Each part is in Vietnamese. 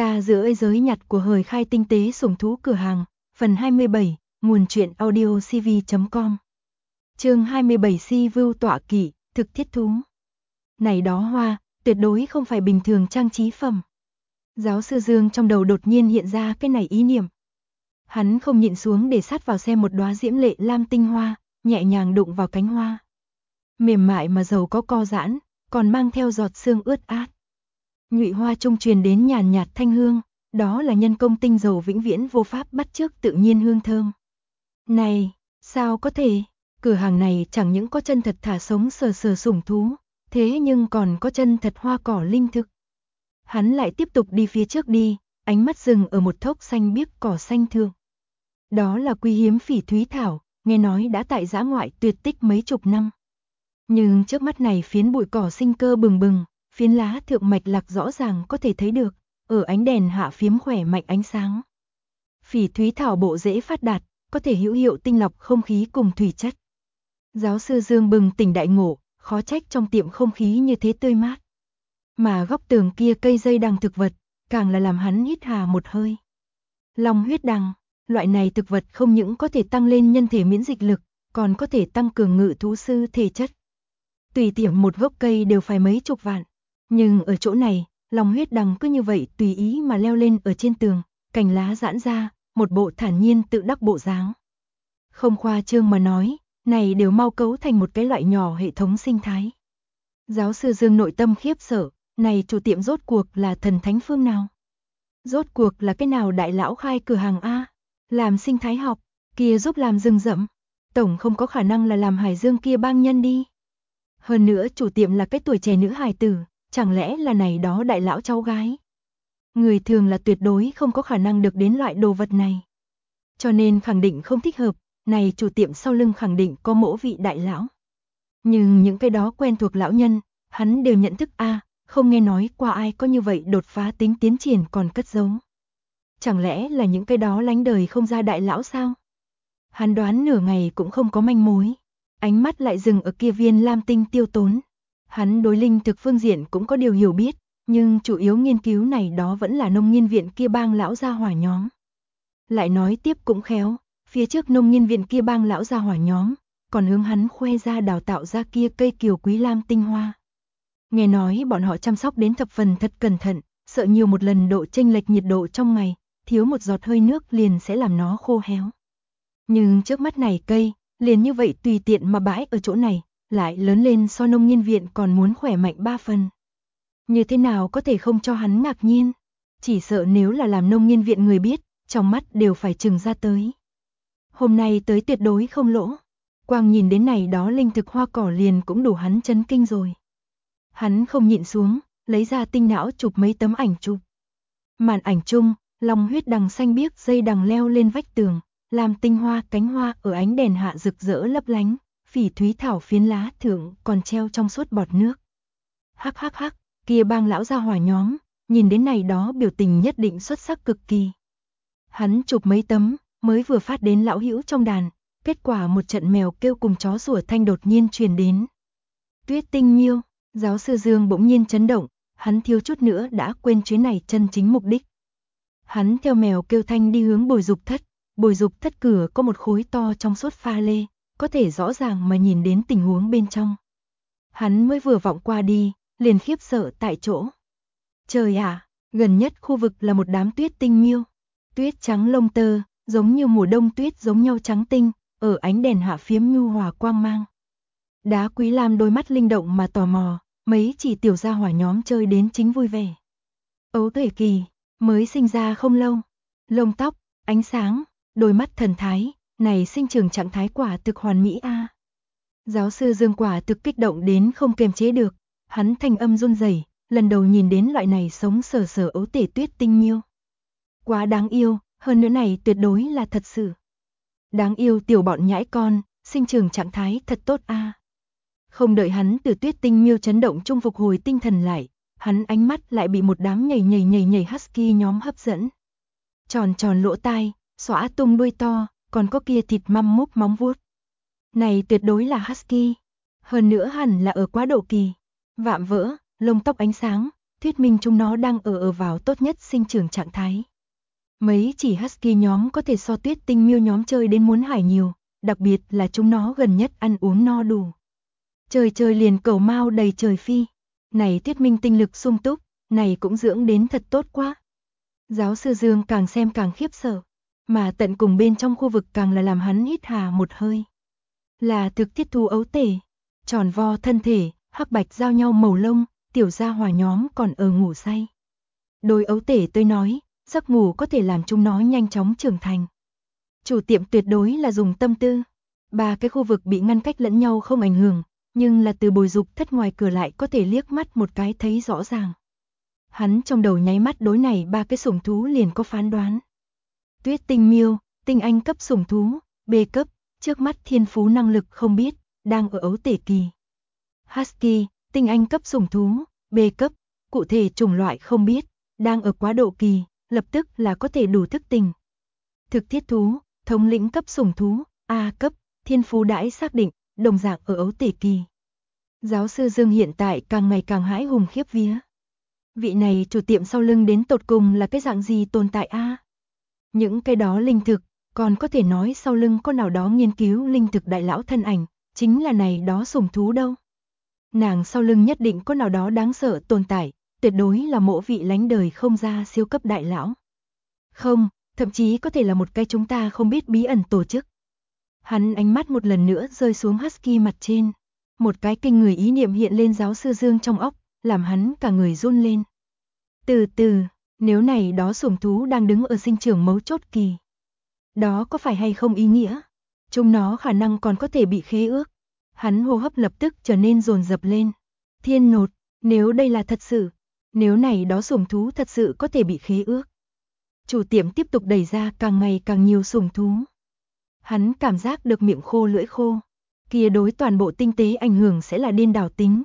Ta giữa giới nhặt của hời khai tinh tế sủng thú cửa hàng, phần 27, nguồn truyện audio cv.com. Chương 27 si vưu tọa kỵ, thực thiết thú. Này đó hoa, tuyệt đối không phải bình thường trang trí phẩm. Giáo sư Dương trong đầu đột nhiên hiện ra cái này ý niệm. Hắn không nhịn xuống để sát vào xem một đóa diễm lệ lam tinh hoa, nhẹ nhàng đụng vào cánh hoa. Mềm mại mà giàu có co giãn, còn mang theo giọt sương ướt át. Nhụy hoa trung truyền đến nhàn nhạt thanh hương, đó là nhân công tinh dầu vĩnh viễn vô pháp bắt chước tự nhiên hương thơm. Này, sao có thể, cửa hàng này chẳng những có chân thật thả sống sờ sờ sủng thú, thế nhưng còn có chân thật hoa cỏ linh thực. Hắn lại tiếp tục đi phía trước đi, ánh mắt dừng ở một thốc xanh biếc cỏ xanh thượng. Đó là quý hiếm phỉ thúy thảo, nghe nói đã tại dã ngoại tuyệt tích mấy chục năm. Nhưng trước mắt này phiến bụi cỏ sinh cơ bừng bừng, phiến lá thượng mạch lạc rõ ràng có thể thấy được, ở ánh đèn hạ phiếm khỏe mạnh ánh sáng. Phỉ thúy thảo bộ dễ phát đạt, có thể hữu hiệu tinh lọc không khí cùng thủy chất. Giáo sư Dương bừng tỉnh đại ngộ, khó trách trong tiệm không khí như thế tươi mát. Mà góc tường kia cây dây đằng thực vật, càng là làm hắn hít hà một hơi. Long huyết đằng, loại này thực vật không những có thể tăng lên nhân thể miễn dịch lực, còn có thể tăng cường ngự thú sư thể chất. Tùy tiệm một gốc cây đều phải mấy chục vạn. Nhưng ở chỗ này, long huyết đằng cứ như vậy tùy ý mà leo lên ở trên tường, cành lá giãn ra, một bộ thản nhiên tự đắc bộ dáng. Không khoa trương mà nói, này đều mau cấu thành một cái loại nhỏ hệ thống sinh thái. Giáo sư Dương nội tâm khiếp sợ, này chủ tiệm rốt cuộc là thần thánh phương nào? Rốt cuộc là cái nào đại lão khai cửa hàng A? Làm sinh thái học, kia giúp làm rừng rậm. Tổng không có khả năng là làm Hải Dương kia bang nhân đi. Hơn nữa chủ tiệm là cái tuổi trẻ nữ hài tử, chẳng lẽ là này đó đại lão cháu gái. Người thường là tuyệt đối không có khả năng được đến loại đồ vật này. Cho nên khẳng định không thích hợp, này chủ tiệm sau lưng khẳng định có mỗ vị đại lão. Nhưng những cái đó quen thuộc lão nhân, hắn đều nhận thức không nghe nói qua ai có như vậy đột phá tính tiến triển còn cất giấu. Chẳng lẽ là những cái đó lánh đời không ra đại lão sao? Hắn đoán nửa ngày cũng không có manh mối. Ánh mắt lại dừng ở kia viên lam tinh tiêu tốn. Hắn đối linh thực phương diện cũng có điều hiểu biết, nhưng chủ yếu nghiên cứu này đó vẫn là nông nghiên viện kia bang lão gia hỏa nhóm. Lại nói tiếp cũng khéo, phía trước nông nghiên viện kia bang lão gia hỏa nhóm, còn hướng hắn khoe ra đào tạo ra kia cây kiều quý lam tinh hoa. Nghe nói bọn họ chăm sóc đến thập phần thật cẩn thận, sợ nhiều một lần độ chênh lệch nhiệt độ trong ngày, thiếu một giọt hơi nước liền sẽ làm nó khô héo. Nhưng trước mắt này cây, liền như vậy tùy tiện mà bãi ở chỗ này, lại lớn lên so nông nghiên viện còn muốn khỏe mạnh 3 phần. Như thế nào có thể không cho hắn ngạc nhiên? Chỉ sợ nếu là làm nông nghiên viện người biết, trong mắt đều phải trừng ra tới. Hôm nay tới tuyệt đối không lỗ. Quang nhìn đến này đó linh thực hoa cỏ liền cũng đủ hắn chấn kinh rồi. Hắn không nhịn xuống, lấy ra tinh não chụp mấy tấm ảnh chụp. Màn ảnh chung, long huyết đằng xanh biếc dây đằng leo lên vách tường, làm tinh hoa cánh hoa ở ánh đèn hạ rực rỡ lấp lánh, phỉ thúy thảo phiến lá thượng còn treo trong suốt bọt nước. Hắc hắc hắc, kia bang lão gia hỏa nhóm, nhìn đến này đó biểu tình nhất định xuất sắc cực kỳ. Hắn chụp mấy tấm, mới vừa phát đến lão hữu trong đàn, kết quả một trận mèo kêu cùng chó sủa thanh đột nhiên truyền đến. Tuyết tinh miêu, giáo sư Dương bỗng nhiên chấn động, hắn thiếu chút nữa đã quên chuyến này chân chính mục đích. Hắn theo mèo kêu thanh đi hướng bồi dục thất cửa có một khối to trong suốt pha lê, có thể rõ ràng mà nhìn đến tình huống bên trong. Hắn mới vừa vọng qua đi, liền khiếp sợ tại chỗ. Trời ạ, gần nhất khu vực là một đám tuyết tinh miêu. Tuyết trắng lông tơ, giống như mùa đông tuyết giống nhau trắng tinh, ở ánh đèn hạ phiếm nhu hòa quang mang. Đá quý lam đôi mắt linh động mà tò mò, mấy chỉ tiểu gia hỏa nhóm chơi đến chính vui vẻ. Ấu thể kỳ, mới sinh ra không lâu, lông tóc, ánh sáng, đôi mắt thần thái, này sinh trưởng trạng thái quả thực hoàn mỹ a. Giáo sư Dương quả thực kích động đến không kiềm chế được, hắn thanh âm run rẩy, lần đầu nhìn đến loại này sống sờ sờ ấu tể tuyết tinh miêu. Quá đáng yêu, hơn nữa này tuyệt đối là thật sự. Đáng yêu tiểu bọn nhãi con, sinh trưởng trạng thái thật tốt a. Không đợi hắn từ tuyết tinh miêu chấn động trung phục hồi tinh thần lại, hắn ánh mắt lại bị một đám nhảy husky nhóm hấp dẫn. Tròn tròn lỗ tai, xõa tung đuôi to, còn có kia thịt măm múp móng vuốt. Này tuyệt đối là husky, hơn nữa hẳn là ở quá độ kỳ. Vạm vỡ, lông tóc ánh sáng, thuyết minh chúng nó đang ở vào tốt nhất sinh trưởng trạng thái. Mấy chỉ husky nhóm có thể so tuyết tinh miêu nhóm chơi đến muốn hải nhiều, đặc biệt là chúng nó gần nhất ăn uống no đủ. Trời liền cẩu mao đầy trời phi. Này thuyết minh tinh lực sung túc, này cũng dưỡng đến thật tốt quá. Giáo sư Dương càng xem càng khiếp sợ, mà tận cùng bên trong khu vực càng là làm hắn hít hà một hơi. Là thực thiết thú ấu tể, tròn vo thân thể, hắc bạch giao nhau màu lông, tiểu gia hỏa nhóm còn ở ngủ say. Đối ấu tể tôi nói, giấc ngủ có thể làm chúng nó nhanh chóng trưởng thành. Chủ tiệm tuyệt đối là dùng tâm tư. 3 cái khu vực bị ngăn cách lẫn nhau không ảnh hưởng, nhưng là từ bồi dục thất ngoài cửa lại có thể liếc mắt một cái thấy rõ ràng. Hắn trong đầu nháy mắt đối này 3 cái sủng thú liền có phán đoán. Tuyết tinh miêu, tinh anh cấp sủng thú, B cấp, trước mắt thiên phú năng lực không biết, đang ở ấu tể kỳ. Husky, tinh anh cấp sủng thú, B cấp, cụ thể chủng loại không biết, đang ở quá độ kỳ, lập tức là có thể đủ thức tỉnh. Thực thiết thú, thống lĩnh cấp sủng thú, A cấp, thiên phú đãi xác định, đồng dạng ở ấu tể kỳ. Giáo sư Dương hiện tại càng ngày càng hãi hùng khiếp vía. Vị này chủ tiệm sau lưng đến tột cùng là cái dạng gì tồn tại a? Những cái đó linh thực, còn có thể nói sau lưng có nào đó nghiên cứu linh thực đại lão thân ảnh, chính là này đó sủng thú đâu. Nàng sau lưng nhất định có nào đó đáng sợ tồn tại, tuyệt đối là mộ vị lánh đời không ra siêu cấp đại lão. Không, thậm chí có thể là một cái chúng ta không biết bí ẩn tổ chức. Hắn ánh mắt một lần nữa rơi xuống husky mặt trên. Một cái kinh người ý niệm hiện lên giáo sư Dương trong óc, làm hắn cả người run lên. Từ từ, nếu này đó sủng thú đang đứng ở sinh trưởng mấu chốt kỳ. Đó có phải hay không ý nghĩa? Chúng nó khả năng còn có thể bị khế ước. Hắn hô hấp lập tức trở nên dồn dập lên. Thiên nột, nếu đây là thật sự, nếu này đó sủng thú thật sự có thể bị khế ước. Chủ tiệm tiếp tục đẩy ra càng ngày càng nhiều sủng thú. Hắn cảm giác được miệng khô lưỡi khô. Kia đối toàn bộ tinh tế ảnh hưởng sẽ là điên đảo tính.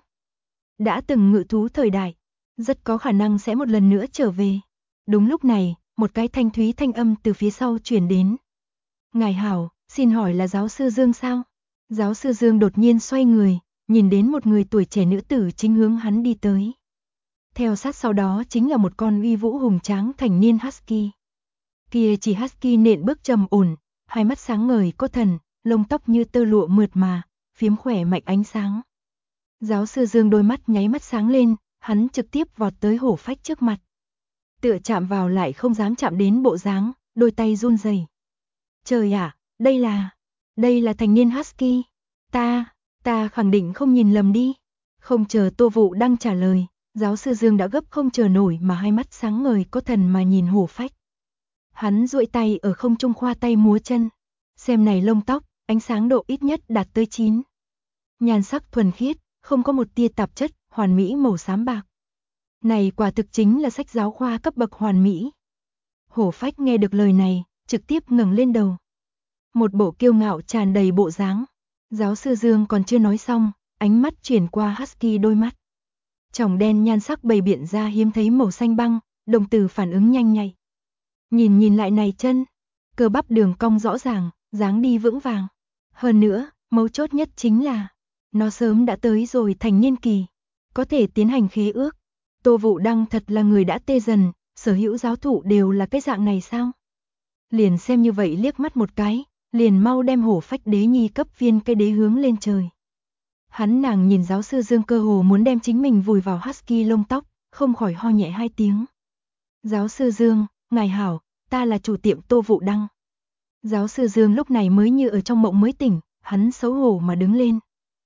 Đã từng ngự thú thời đại, rất có khả năng sẽ một lần nữa trở về. Đúng lúc này, một cái thanh thúy thanh âm từ phía sau truyền đến. Ngài hảo, xin hỏi là giáo sư Dương sao? Giáo sư Dương đột nhiên xoay người, nhìn đến một người tuổi trẻ nữ tử chính hướng hắn đi tới. Theo sát sau đó chính là một con uy vũ hùng tráng thành niên husky. Kia chỉ husky nện bước trầm ổn, hai mắt sáng ngời có thần, lông tóc như tơ lụa mượt mà, phiếm khỏe mạnh ánh sáng. Giáo sư Dương đôi mắt nháy mắt sáng lên, hắn trực tiếp vọt tới hổ phách trước mặt. Tựa chạm vào lại không dám chạm đến bộ dáng, đôi tay run rẩy. Trời ạ, đây là thành niên husky. Ta khẳng định không nhìn lầm đi. Không chờ Tô Vũ đang trả lời, giáo sư Dương đã gấp không chờ nổi mà hai mắt sáng ngời có thần mà nhìn hổ phách. Hắn duỗi tay ở không trung khoa tay múa chân. Xem này lông tóc, ánh sáng độ ít nhất đạt tới 9. Nhan sắc thuần khiết, không có một tia tạp chất, hoàn mỹ màu xám bạc. Này quả thực chính là sách giáo khoa cấp bậc hoàn mỹ. Hổ phách nghe được lời này, trực tiếp ngẩng lên đầu. Một bộ kiêu ngạo tràn đầy bộ dáng. Giáo sư Dương còn chưa nói xong, ánh mắt chuyển qua husky đôi mắt. Tròng đen nhan sắc bày biện ra hiếm thấy màu xanh băng, đồng tử phản ứng nhanh nhạy. Nhìn lại này chân, cơ bắp đường cong rõ ràng, dáng đi vững vàng. Hơn nữa, mấu chốt nhất chính là, nó sớm đã tới rồi thành niên kỳ, có thể tiến hành khế ước. Tô Vũ Đăng thật là người đã tê dần, sở hữu giáo thụ đều là cái dạng này sao? Liền xem như vậy liếc mắt một cái, liền mau đem hổ phách đế nhi cấp viên cây đế hướng lên trời. Nàng nhìn giáo sư Dương cơ hồ muốn đem chính mình vùi vào husky lông tóc, không khỏi ho nhẹ 2 tiếng. Giáo sư Dương, ngài hảo, ta là chủ tiệm Tô Vũ Đăng. Giáo sư Dương lúc này mới như ở trong mộng mới tỉnh, hắn xấu hổ mà đứng lên.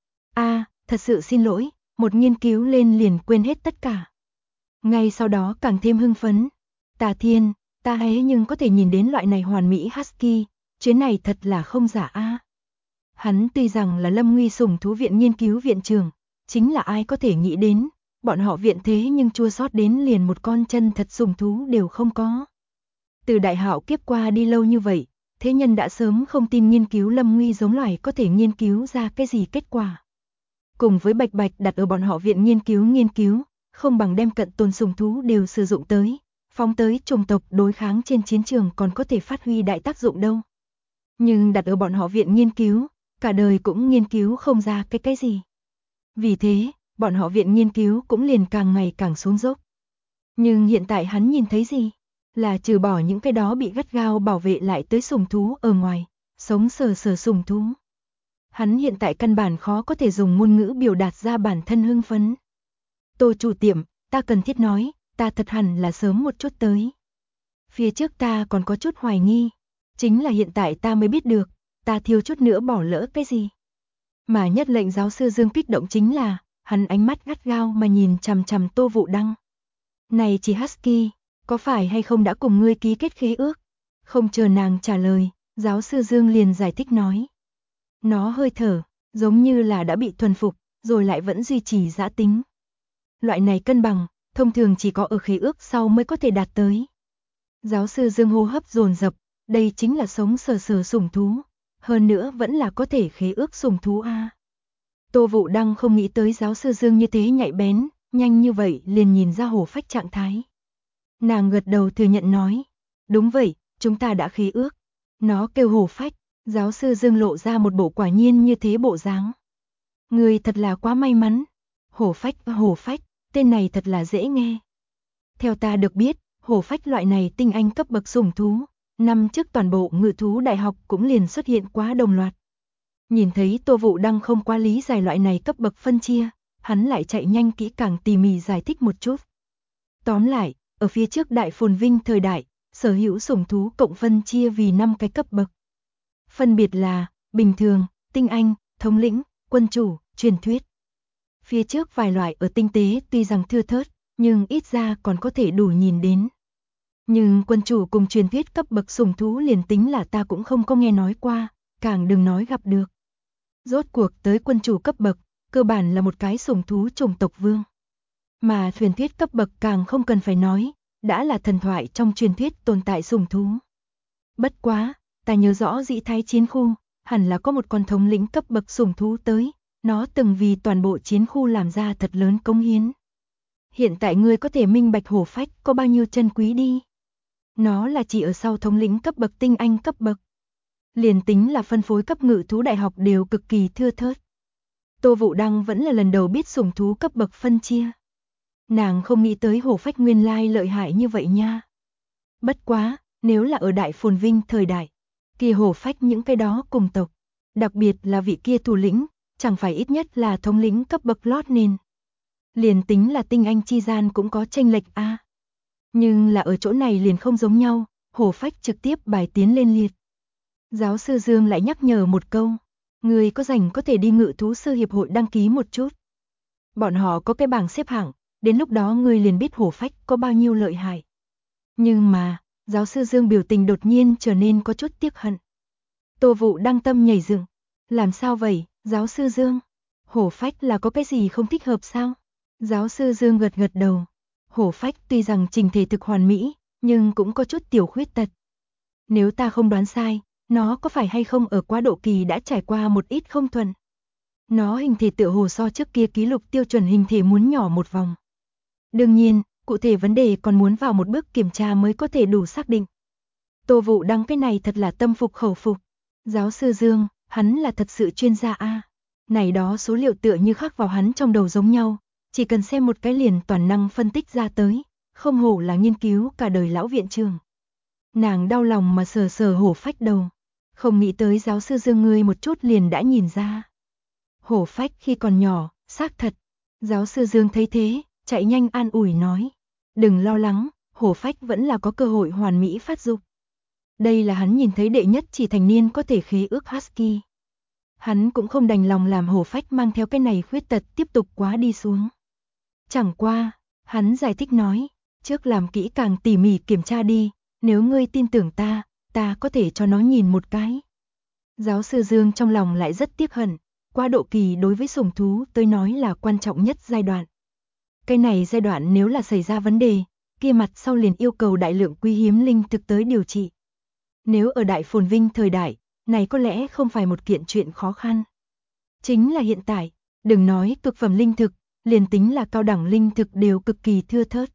Thật sự xin lỗi, một nghiên cứu lên liền quên hết tất cả. Ngay sau đó càng thêm hưng phấn. Tà Thiên, ta ấy nhưng có thể nhìn đến loại này hoàn mỹ husky, chuyến này thật là không giả a. Hắn tuy rằng là Lâm Nguy sủng thú viện nghiên cứu viện trưởng, chính là ai có thể nghĩ đến, bọn họ viện thế nhưng chua xót đến liền một con chân thật sủng thú đều không có. Từ đại hạo kiếp qua đi lâu như vậy, thế nhân đã sớm không tin nghiên cứu Lâm Nguy giống loài có thể nghiên cứu ra cái gì kết quả. Cùng với bạch bạch đặt ở bọn họ viện nghiên cứu, không bằng đem cận tồn sủng thú đều sử dụng tới, phóng tới chủng tộc đối kháng trên chiến trường còn có thể phát huy đại tác dụng đâu. Nhưng đặt ở bọn họ viện nghiên cứu, cả đời cũng nghiên cứu không ra cái gì. Vì thế, bọn họ viện nghiên cứu cũng liền càng ngày càng xuống dốc. Nhưng hiện tại hắn nhìn thấy gì? Là trừ bỏ những cái đó bị gắt gao bảo vệ lại tới sủng thú ở ngoài, sống sờ sờ sủng thú. Hắn hiện tại căn bản khó có thể dùng ngôn ngữ biểu đạt ra bản thân hưng phấn. Tô chủ tiệm, ta cần thiết nói, ta thật hẳn là sớm một chút tới. Phía trước ta còn có chút hoài nghi, chính là hiện tại ta mới biết được, ta thiếu chút nữa bỏ lỡ cái gì. Mà nhất lệnh giáo sư Dương kích động chính là, hắn ánh mắt gắt gao mà nhìn chằm chằm Tô Vũ Đăng. Này chị Husky, có phải hay không đã cùng ngươi ký kết khế ước? Không chờ nàng trả lời, giáo sư Dương liền giải thích nói. Nó hơi thở, giống như là đã bị thuần phục, rồi lại vẫn duy trì dã tính. Loại này cân bằng, thông thường chỉ có ở khế ước sau mới có thể đạt tới. Giáo sư Dương hô hấp dồn dập, đây chính là sống sờ sờ sủng thú, hơn nữa vẫn là có thể khế ước sủng thú a. Tô Vũ Đăng không nghĩ tới giáo sư Dương như thế nhạy bén, nhanh như vậy liền nhìn ra hổ phách trạng thái. Nàng gật đầu thừa nhận nói, đúng vậy, chúng ta đã khế ước. Nó kêu hổ phách, giáo sư Dương lộ ra một bộ quả nhiên như thế bộ dáng. Người thật là quá may mắn. Hổ phách, tên này thật là dễ nghe. Theo ta được biết, hổ phách loại này tinh anh cấp bậc sủng thú, năm trước toàn bộ ngự thú đại học cũng liền xuất hiện quá đồng loạt. Nhìn thấy Tô Vũ Đăng không quá lý giải loại này cấp bậc phân chia, hắn lại chạy nhanh kỹ càng tỉ mỉ giải thích một chút. Tóm lại, ở phía trước đại phồn vinh thời đại, sở hữu sủng thú cộng phân chia vì 5 cái cấp bậc. Phân biệt là, bình thường, tinh anh, thống lĩnh, quân chủ, truyền thuyết. Phía trước vài loại ở tinh tế tuy rằng thưa thớt, nhưng ít ra còn có thể đủ nhìn đến. Nhưng quân chủ cùng truyền thuyết cấp bậc sủng thú liền tính là ta cũng không có nghe nói qua, càng đừng nói gặp được. Rốt cuộc tới quân chủ cấp bậc, cơ bản là một cái sủng thú chủng tộc vương. Mà truyền thuyết cấp bậc càng không cần phải nói, đã là thần thoại trong truyền thuyết tồn tại sủng thú. Bất quá, ta nhớ rõ Dĩ Thái chiến khu, hẳn là có một con thống lĩnh cấp bậc sủng thú tới, nó từng vì toàn bộ chiến khu làm ra thật lớn cống hiến. Hiện tại ngươi có thể minh bạch hổ phách có bao nhiêu chân quý đi. Nó là chỉ ở sau thống lĩnh cấp bậc tinh anh cấp bậc. Liền tính là phân phối cấp ngự thú đại học đều cực kỳ thưa thớt. Tô Vũ Đăng vẫn là lần đầu biết sủng thú cấp bậc phân chia. Nàng không nghĩ tới hổ phách nguyên lai lợi hại như vậy nha. Bất quá, nếu là ở đại phồn vinh thời đại, kia hổ phách những cái đó cùng tộc, đặc biệt là vị kia thủ lĩnh, chẳng phải ít nhất là thống lĩnh cấp bậc lót nên. Liền tính là tinh anh chi gian cũng có chênh lệch a. Nhưng là ở chỗ này liền không giống nhau, hổ phách trực tiếp bài tiến lên liệt. Giáo sư Dương lại nhắc nhở một câu, người có rảnh có thể đi ngự thú sư hiệp hội đăng ký một chút. Bọn họ có cái bảng xếp hạng, đến lúc đó người liền biết hổ phách có bao nhiêu lợi hại. Nhưng mà, giáo sư Dương biểu tình đột nhiên trở nên có chút tiếc hận. Tô Vũ Đăng tâm nhảy dựng, làm sao vậy, giáo sư Dương? Hổ phách là có cái gì không thích hợp sao? Giáo sư Dương gật gật đầu. Hổ phách tuy rằng trình thể thực hoàn mỹ, nhưng cũng có chút tiểu khuyết tật. Nếu ta không đoán sai, nó có phải hay không ở quá độ kỳ đã trải qua một ít không thuận. Nó hình thể tựa hồ so trước kia ký lục tiêu chuẩn hình thể muốn nhỏ một vòng. Đương nhiên, cụ thể vấn đề còn muốn vào một bước kiểm tra mới có thể đủ xác định. Tô Vũ Đăng cái này thật là tâm phục khẩu phục. Giáo sư Dương, hắn là thật sự chuyên gia a. Này đó số liệu tựa như khắc vào hắn trong đầu giống nhau, chỉ cần xem một cái liền toàn năng phân tích ra tới, không hổ là nghiên cứu cả đời lão viện trưởng. Nàng đau lòng mà sờ sờ hổ phách đầu, không nghĩ tới giáo sư Dương ngươi một chút liền đã nhìn ra. Hổ phách khi còn nhỏ, xác thật. Giáo sư Dương thấy thế, chạy nhanh an ủi nói, đừng lo lắng, hổ phách vẫn là có cơ hội hoàn mỹ phát dục. Đây là hắn nhìn thấy đệ nhất chỉ thành niên có thể khế ước Husky. Hắn cũng không đành lòng làm hổ phách mang theo cái này khuyết tật tiếp tục quá đi xuống. Chẳng qua, hắn giải thích nói, trước làm kỹ càng tỉ mỉ kiểm tra đi, nếu ngươi tin tưởng ta, ta có thể cho nó nhìn một cái. Giáo sư Dương trong lòng lại rất tiếc hận, quá độ kỳ đối với sủng thú tới nói là quan trọng nhất giai đoạn. Cái này giai đoạn nếu là xảy ra vấn đề, kia mặt sau liền yêu cầu đại lượng quý hiếm linh thực tới điều trị. Nếu ở đại phồn vinh thời đại, này có lẽ không phải một kiện chuyện khó khăn. Chính là hiện tại, đừng nói cực phẩm linh thực, liền tính là cao đẳng linh thực đều cực kỳ thưa thớt.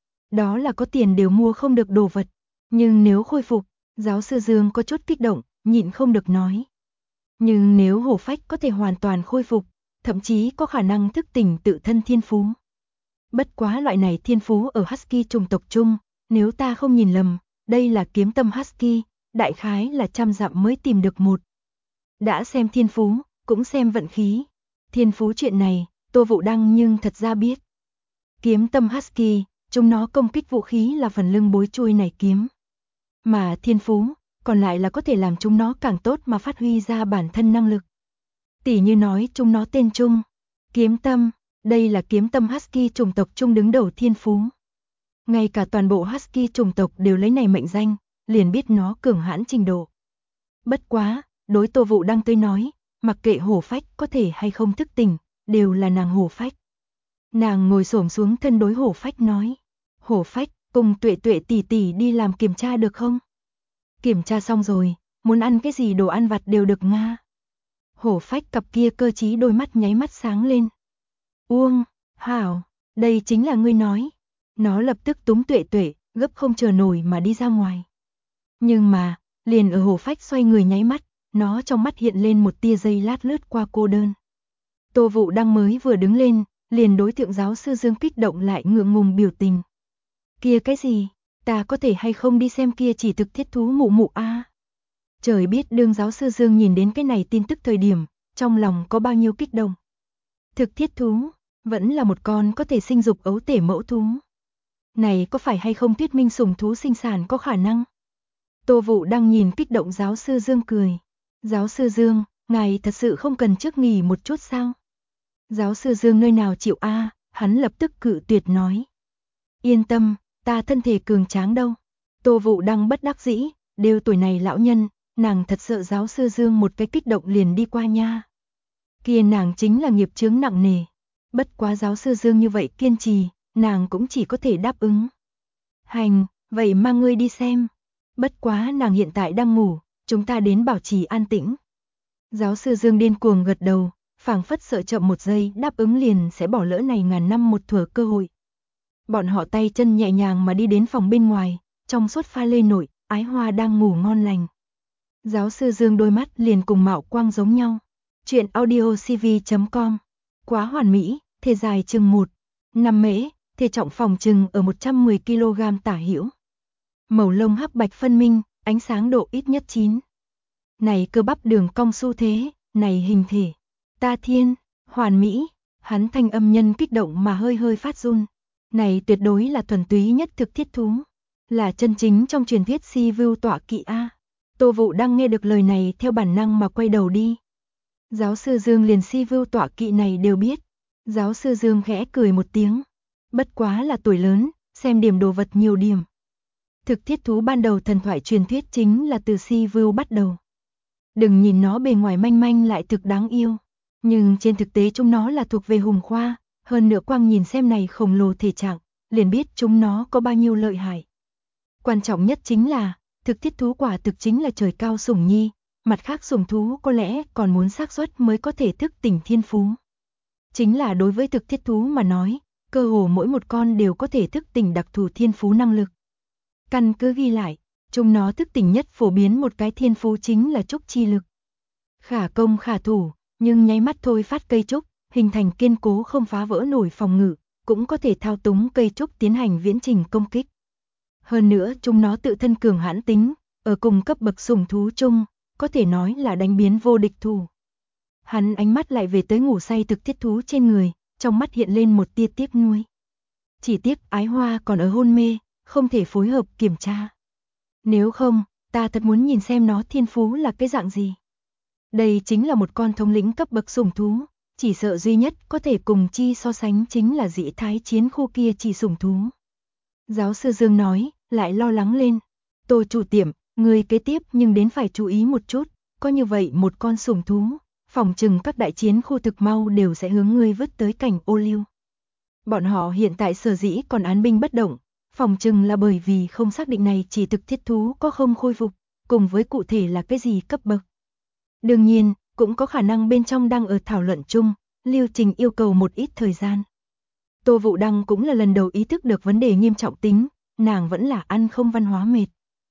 Đó là có tiền đều mua không được đồ vật. Nhưng nếu khôi phục, giáo sư Dương có chút kích động, nhịn không được nói. Nhưng nếu hổ phách có thể hoàn toàn khôi phục, thậm chí có khả năng thức tỉnh tự thân thiên phú. Bất quá loại này thiên phú ở Husky chủng tộc chung, nếu ta không nhìn lầm, đây là kiếm tâm Husky, đại khái là 100 dặm mới tìm được một. Đã xem thiên phú, cũng xem vận khí. Thiên phú chuyện này, Tô Vũ Đăng nhưng thật ra biết. Kiếm tâm Husky, chúng nó công kích vũ khí là phần lưng bối chuôi này kiếm. Mà thiên phú, còn lại là có thể làm chúng nó càng tốt mà phát huy ra bản thân năng lực. Tỉ như nói chúng nó tên chung, kiếm tâm, đây là kiếm tâm Husky chủng tộc chung đứng đầu thiên phú. Ngay cả toàn bộ Husky chủng tộc đều lấy này mệnh danh, liền biết nó cường hãn trình độ. Bất quá, đối Tô Vũ Đăng tới nói, mặc kệ hổ phách có thể hay không thức tỉnh, đều là nàng hổ phách. Nàng ngồi xổm xuống thân đối hổ phách nói, hổ phách, cùng Tuệ Tuệ tỷ tỷ đi làm kiểm tra được không? Kiểm tra xong rồi, muốn ăn cái gì đồ ăn vặt đều được nga. Hổ phách cặp kia cơ trí đôi mắt nháy mắt sáng lên. Uông, hảo, đây chính là ngươi nói. Nó lập tức túm Tuệ Tuệ, gấp không chờ nổi mà đi ra ngoài. Nhưng mà, liền ở hổ phách xoay người nháy mắt, nó trong mắt hiện lên một tia giây lát lướt qua cô đơn. Tô Vũ Đăng mới vừa đứng lên, liền đối thượng giáo sư Dương kích động lại ngượng ngùng biểu tình. Kia cái gì, ta có thể hay không đi xem kia chỉ thực thiết thú mụ mụ a? Trời biết đương giáo sư Dương nhìn đến cái này tin tức thời điểm, trong lòng có bao nhiêu kích động. Thực thiết thú, vẫn là một con có thể sinh dục ấu tể mẫu thú. Này có phải hay không thuyết minh sủng thú sinh sản có khả năng? Tô Vũ Đăng nhìn kích động giáo sư Dương cười. Giáo sư Dương, ngài thật sự không cần trước nghỉ một chút sao? Giáo sư Dương nơi nào chịu a, hắn lập tức cự tuyệt nói. Yên tâm, ta thân thể cường tráng đâu. Tô Vũ Đăng bất đắc dĩ, đều tuổi này lão nhân, nàng thật sợ giáo sư Dương một cái kích động liền đi qua nha. Kia nàng chính là nghiệp chướng nặng nề. Bất quá giáo sư Dương như vậy kiên trì, nàng cũng chỉ có thể đáp ứng. Hành, vậy mang ngươi đi xem. Bất quá nàng hiện tại đang ngủ, chúng ta đến bảo trì an tĩnh. Giáo sư Dương điên cuồng gật đầu, phảng phất sợ chậm một giây đáp ứng liền sẽ bỏ lỡ này ngàn năm một thuở cơ hội. Bọn họ tay chân nhẹ nhàng mà đi đến phòng bên ngoài, trong suốt pha lê nổi, Ái Hoa đang ngủ ngon lành. Giáo sư Dương đôi mắt liền cùng Mạo Quang giống nhau. Chuyện audiocv.com. Quá hoàn mỹ, thể dài chừng 1,5 mễ, thể trọng phòng chừng ở 110 kg tả hữu. Màu lông hắc bạch phân minh, ánh sáng độ ít nhất 9. Này cơ bắp đường cong xu thế, này hình thể. Ta thiên, hoàn mỹ, hắn thanh âm nhân kích động mà hơi hơi phát run. Này tuyệt đối là thuần túy nhất thực thiết thú. Là chân chính trong truyền thuyết si vưu tọa kỵ A. Tô Vũ Đăng nghe được lời này theo bản năng mà quay đầu đi. Giáo sư Dương liền si vưu tọa kỵ này đều biết. Giáo sư Dương khẽ cười một tiếng. Bất quá là tuổi lớn, xem điểm đồ vật nhiều điểm. Thực thiết thú ban đầu thần thoại truyền thuyết chính là từ si vưu bắt đầu. Đừng nhìn nó bề ngoài manh manh lại thực đáng yêu. Nhưng trên thực tế chúng nó là thuộc về hùng khoa. Hơn nữa quang nhìn xem này khổng lồ thể trạng, liền biết chúng nó có bao nhiêu lợi hại. Quan trọng nhất chính là, thực thiết thú quả thực chính là trời cao sủng nhi, mặt khác sủng thú có lẽ còn muốn xác suất mới có thể thức tỉnh thiên phú. Chính là đối với thực thiết thú mà nói, cơ hồ mỗi một con đều có thể thức tỉnh đặc thù thiên phú năng lực. Căn cứ ghi lại, chúng nó thức tỉnh nhất phổ biến một cái thiên phú chính là trúc chi lực. Khả công khả thủ, nhưng nháy mắt thôi phát cây trúc, hình thành kiên cố không phá vỡ nổi phòng ngự, cũng có thể thao túng cây trúc tiến hành viễn trình công kích. Hơn nữa chúng nó tự thân cường hãn tính, ở cùng cấp bậc sủng thú chung, có thể nói là đánh biến vô địch thủ. Hắn ánh mắt lại về tới ngủ say thực thiết thú trên người, trong mắt hiện lên một tia tiếc nuối. Chỉ tiếc Ái Hoa còn ở hôn mê, không thể phối hợp kiểm tra. Nếu không, ta thật muốn nhìn xem nó thiên phú là cái dạng gì. Đây chính là một con thống lĩnh cấp bậc sủng thú, chỉ sợ duy nhất có thể cùng chi so sánh chính là Dĩ Thái chiến khu kia chỉ sủng thú. Giáo sư Dương nói, lại lo lắng lên. Tô chủ tiệm, người kế tiếp nhưng đến phải chú ý một chút, có như vậy một con sủng thú, phòng trừng các đại chiến khu thực mau đều sẽ hướng ngươi vứt tới cảnh ô liu. Bọn họ hiện tại sở dĩ còn án binh bất động, phòng trừng là bởi vì không xác định này chỉ thực thiết thú có không khôi phục, cùng với cụ thể là cái gì cấp bậc. Đương nhiên, cũng có khả năng bên trong đang ở thảo luận chung, lưu trình yêu cầu một ít thời gian. Tô Vũ Đăng cũng là lần đầu ý thức được vấn đề nghiêm trọng tính, nàng vẫn là ăn không văn hóa mệt.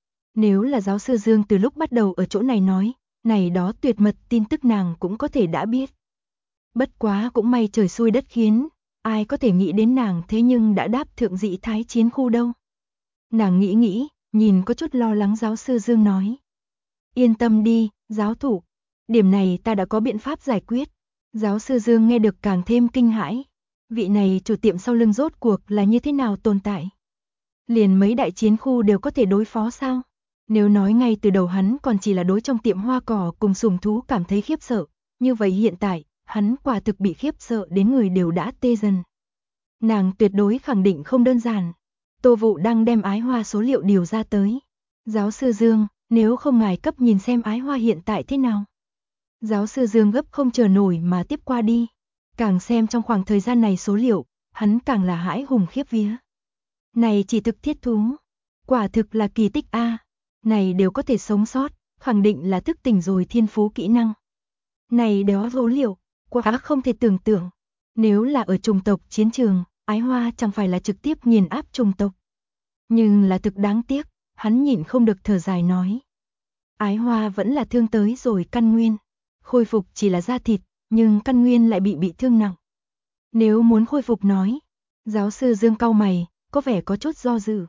Nếu là giáo sư Dương từ lúc bắt đầu ở chỗ này nói, này đó tuyệt mật tin tức nàng cũng có thể đã biết. Bất quá cũng may trời xui đất khiến, ai có thể nghĩ đến nàng thế nhưng đã đáp thượng dị thái chiến khu đâu. Nàng nghĩ, nhìn có chút lo lắng giáo sư Dương nói. Yên tâm đi, giáo thụ. Điểm này ta đã có biện pháp giải quyết. Giáo sư Dương nghe được càng thêm kinh hãi. Vị này chủ tiệm sau lưng rốt cuộc là như thế nào tồn tại? Liền mấy đại chiến khu đều có thể đối phó sao? Nếu nói ngay từ đầu hắn còn chỉ là đối trong tiệm hoa cỏ cùng sủng thú cảm thấy khiếp sợ, như vậy hiện tại, hắn quả thực bị khiếp sợ đến người đều đã tê dần. Nàng tuyệt đối khẳng định không đơn giản. Tô Vũ đang đem ái hoa số liệu điều ra tới. Giáo sư Dương, nếu không ngài cấp nhìn xem ái hoa hiện tại thế nào? Giáo sư Dương gấp không chờ nổi mà tiếp qua đi. Càng xem trong khoảng thời gian này số liệu, hắn càng là hãi hùng khiếp vía. Này chỉ thực thiết thú. Quả thực là kỳ tích a. Này đều có thể sống sót, khẳng định là thức tỉnh rồi thiên phú kỹ năng. Này đó số liệu, quá không thể tưởng tượng. Nếu là ở chủng tộc chiến trường, ái hoa chẳng phải là trực tiếp nghiền áp chủng tộc. Nhưng là thực đáng tiếc, hắn nhịn không được thở dài nói. Ái hoa vẫn là thương tới rồi căn nguyên. Khôi phục chỉ là da thịt, nhưng căn nguyên lại bị thương nặng. Nếu muốn khôi phục nói, giáo sư Dương cau mày, có vẻ có chút do dự.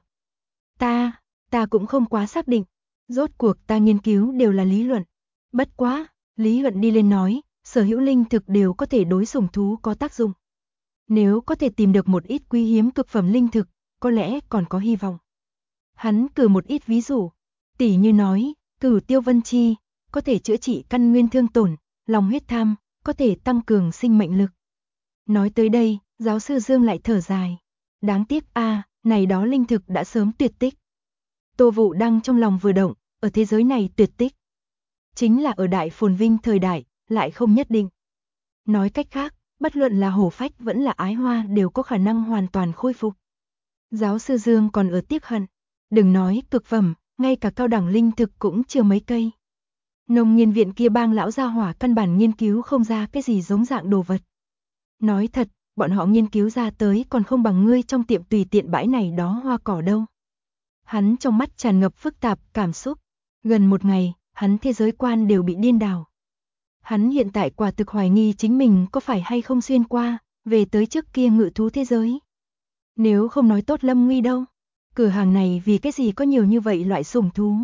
Ta cũng không quá xác định. Rốt cuộc ta nghiên cứu đều là lý luận. Bất quá, lý luận đi lên nói, sở hữu linh thực đều có thể đối sủng thú có tác dụng. Nếu có thể tìm được một ít quý hiếm cực phẩm linh thực, có lẽ còn có hy vọng. Hắn cử một ít ví dụ, tỉ như nói, cửu tiêu vân chi, có thể chữa trị căn nguyên thương tổn, lòng huyết tham, có thể tăng cường sinh mệnh lực. Nói tới đây, giáo sư Dương lại thở dài. Đáng tiếc này đó linh thực đã sớm tuyệt tích. Tô Vũ đang trong lòng vừa động, ở thế giới này tuyệt tích. Chính là ở đại phồn vinh thời đại, lại không nhất định. Nói cách khác, bất luận là hổ phách vẫn là ái hoa đều có khả năng hoàn toàn khôi phục. Giáo sư Dương còn ở tiếc hận. Đừng nói cực phẩm, ngay cả cao đẳng linh thực cũng chưa mấy cây. Nông nghiên viện kia bang lão gia hỏa căn bản nghiên cứu không ra cái gì giống dạng đồ vật. Nói thật, bọn họ nghiên cứu ra tới còn không bằng ngươi trong tiệm tùy tiện bãi này đó hoa cỏ đâu. Hắn trong mắt tràn ngập phức tạp cảm xúc. Gần một ngày, hắn thế giới quan đều bị điên đảo. Hắn hiện tại quả thực hoài nghi chính mình có phải hay không xuyên qua, về tới trước kia ngự thú thế giới. Nếu không nói tốt Lâm Nguy đâu. Cửa hàng này vì cái gì có nhiều như vậy loại sủng thú.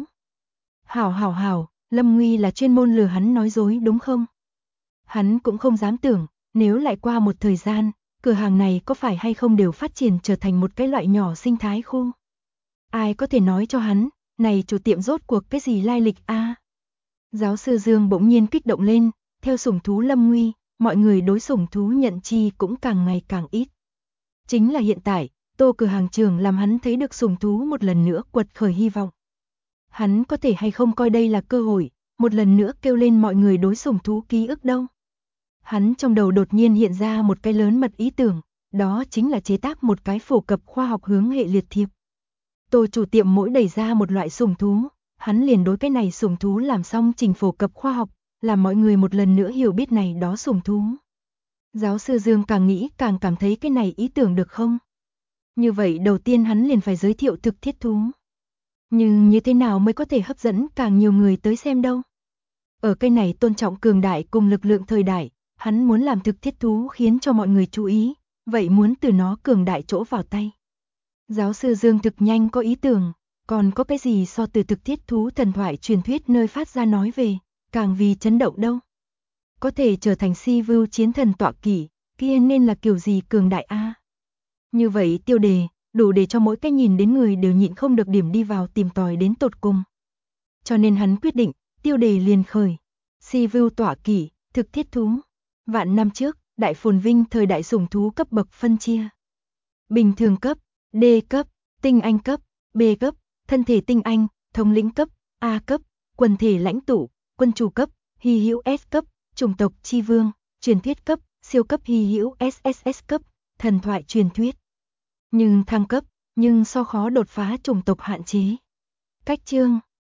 Hảo, Lâm Nguy là chuyên môn lừa hắn nói dối đúng không? Hắn cũng không dám tưởng, nếu lại qua một thời gian, cửa hàng này có phải hay không đều phát triển trở thành một cái loại nhỏ sinh thái khu. Ai có thể nói cho hắn, này chủ tiệm rốt cuộc cái gì lai lịch a? Giáo sư Dương bỗng nhiên kích động lên, theo sủng thú Lâm Nguy, mọi người đối sủng thú nhận chi cũng càng ngày càng ít. Chính là hiện tại, Tô cửa hàng trưởng làm hắn thấy được sủng thú một lần nữa quật khởi hy vọng. Hắn có thể hay không coi đây là cơ hội, một lần nữa kêu lên mọi người đối sủng thú ký ức đâu. Hắn trong đầu đột nhiên hiện ra một cái lớn mật ý tưởng, đó chính là chế tác một cái phổ cập khoa học hướng hệ liệt thiệp. Tô chủ tiệm mỗi đẩy ra một loại sủng thú, hắn liền đối cái này sủng thú làm xong trình phổ cập khoa học, làm mọi người một lần nữa hiểu biết này đó sủng thú. Giáo sư Dương càng nghĩ càng cảm thấy cái này ý tưởng được không? Như vậy đầu tiên hắn liền phải giới thiệu thực thiết thú. Nhưng như thế nào mới có thể hấp dẫn càng nhiều người tới xem đâu? Ở cái này tôn trọng cường đại cùng lực lượng thời đại, hắn muốn làm thực thiết thú khiến cho mọi người chú ý, vậy muốn từ nó cường đại chỗ vào tay. Giáo sư Dương thực nhanh có ý tưởng, còn có cái gì so từ thực thiết thú thần thoại truyền thuyết nơi phát ra nói về, càng vì chấn động đâu. Có thể trở thành si vưu chiến thần tọa kỷ, kia nên là kiểu gì cường đại a? Như vậy tiêu đề, đủ để cho mỗi cái nhìn đến người đều nhịn không được điểm đi vào tìm tòi đến tột cùng. Cho nên hắn quyết định, tiêu đề liền khởi. Si vưu tọa kỷ, thực thiết thú. Vạn năm trước, đại phồn vinh thời đại sủng thú cấp bậc phân chia. Bình thường cấp, D cấp, tinh anh cấp, B cấp, thân thể tinh anh, thống lĩnh cấp, A cấp, quần thể lãnh tụ, quân chủ cấp, hy hữu S cấp, chủng tộc chi vương, truyền thuyết cấp, siêu cấp hy hữu SSS cấp, thần thoại truyền thuyết. Nhưng thăng cấp, nhưng so khó đột phá chủng tộc hạn chế. Cách chương